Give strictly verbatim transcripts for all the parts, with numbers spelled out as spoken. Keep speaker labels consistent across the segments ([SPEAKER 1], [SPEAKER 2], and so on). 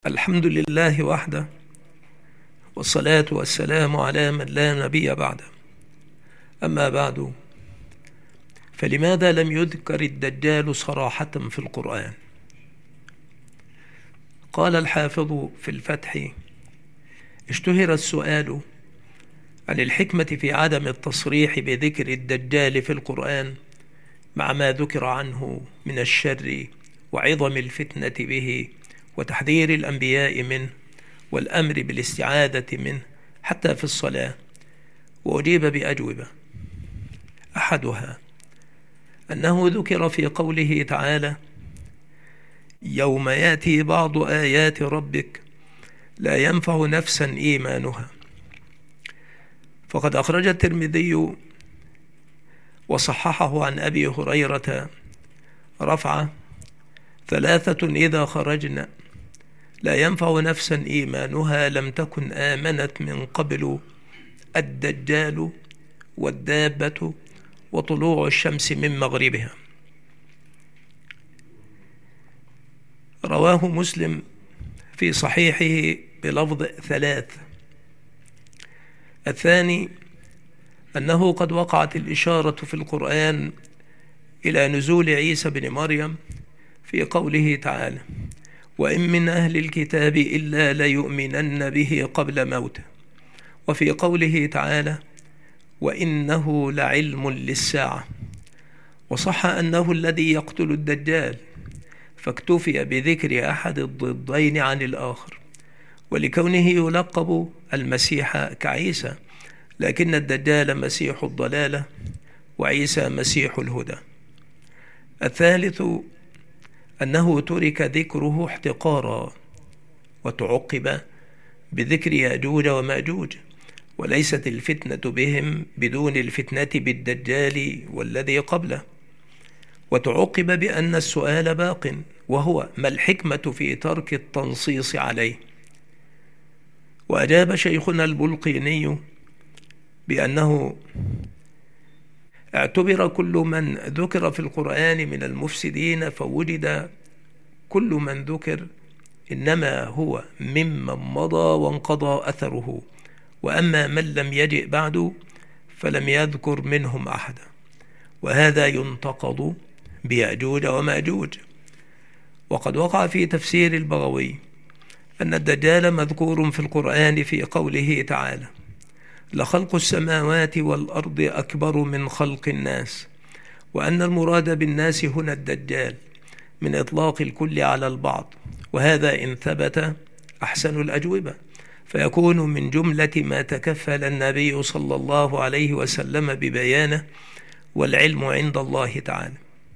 [SPEAKER 1] الحمد لله وحده، والصلاة والسلام على من لا نبي بعده. أما بعد، فلماذا لم يذكر الدجال صراحة في القرآن؟ قال الحافظ في الفتح: اشتهر السؤال عن الحكمة في عدم التصريح بذكر الدجال في القرآن مع ما ذكر عنه من الشر وعظم الفتنة به وتحذير الأنبياء منه والأمر بالاستعاذة منه حتى في الصلاة، وأجيب بأجوبة. أحدها أنه ذكر في قوله تعالى: يوم يأتي بعض آيات ربك لا ينفع نفسا إيمانها. فقد أخرج الترمذي وصححه عن أبي هريرة رفعه: ثلاثة إذا خرجنا لا ينفع نفسا إيمانها لم تكن آمنت من قبل: الدجال والدابة وطلوع الشمس من مغربها. رواه مسلم في صحيحه بلفظ ثلاث. الثاني أنه قد وقعت الإشارة في القرآن إلى نزول عيسى بن مريم في قوله تعالى: وإن من أهل الكتاب إلا ليؤمنن به قبل موته، وفي قوله تعالى: وإنه لعلم للساعة. وصح أنه الذي يقتل الدجال، فاكتفي بذكر أحد الضدين عن الآخر، ولكونه يلقب المسيح كعيسى، لكن الدجال مسيح الضلالة وعيسى مسيح الهدى. الثالث أنه ترك ذكره احتقارا وتعقب بذكر يأجوج ومأجوج، وليست الفتنة بهم بدون الفتنة بالدجال والذي قبله. وتعقب بأن السؤال باق، وهو ما الحكمة في ترك التنصيص عليه؟ وأجاب شيخنا البلقيني بأنه اعتبر كل من ذكر في القرآن من المفسدين، فوجد كل من ذكر إنما هو ممن مضى وانقضى أثره، وأما من لم يجئ بعد فلم يذكر منهم أحدا، وهذا ينتقض بيأجوج ومأجوج. وقد وقع في تفسير البغوي أن الدجال مذكور في القرآن في قوله تعالى: لخلق السماوات والأرض أكبر من خلق الناس، وأن المراد بالناس هنا الدجال من إطلاق الكل على البعض، وهذا إن ثبت أحسن الأجوبة، فيكون من جملة ما تكفل النبي صلى الله عليه وسلم ببيانه، والعلم عند الله تعالى.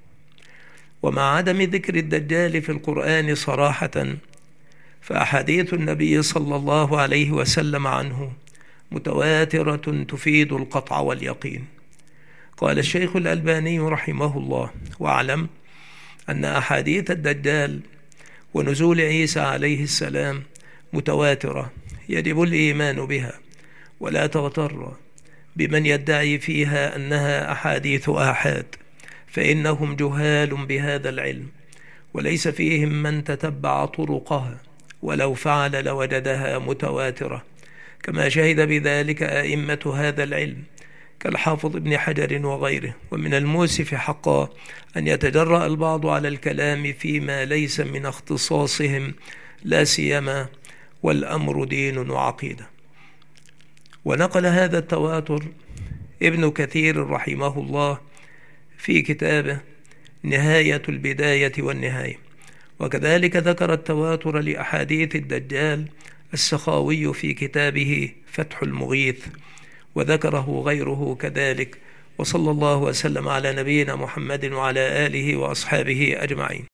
[SPEAKER 1] ومع عدم ذكر الدجال في القرآن صراحة، فأحاديث النبي صلى الله عليه وسلم عنه متواترة تفيد القطع واليقين. قال الشيخ الألباني رحمه الله: واعلم أن أحاديث الدجال ونزول عيسى عليه السلام متواترة يجب الإيمان بها، ولا تغتر بمن يدعي فيها أنها أحاديث آحاد، فإنهم جهال بهذا العلم، وليس فيهم من تتبع طرقها، ولو فعل لوجدها متواترة، كما شهد بذلك أئمة هذا العلم كالحافظ ابن حجر وغيره. ومن المؤسف حقا أن يتجرأ البعض على الكلام فيما ليس من اختصاصهم، لا سيما والأمر دين وعقيدة. ونقل هذا التواتر ابن كثير رحمه الله في كتابه نهاية البداية والنهاية، وكذلك ذكر التواتر لأحاديث الدجال السخاوي في كتابه فتح المغيث، وذكره غيره كذلك. وصلى الله وسلم على نبينا محمد وعلى آله وأصحابه أجمعين.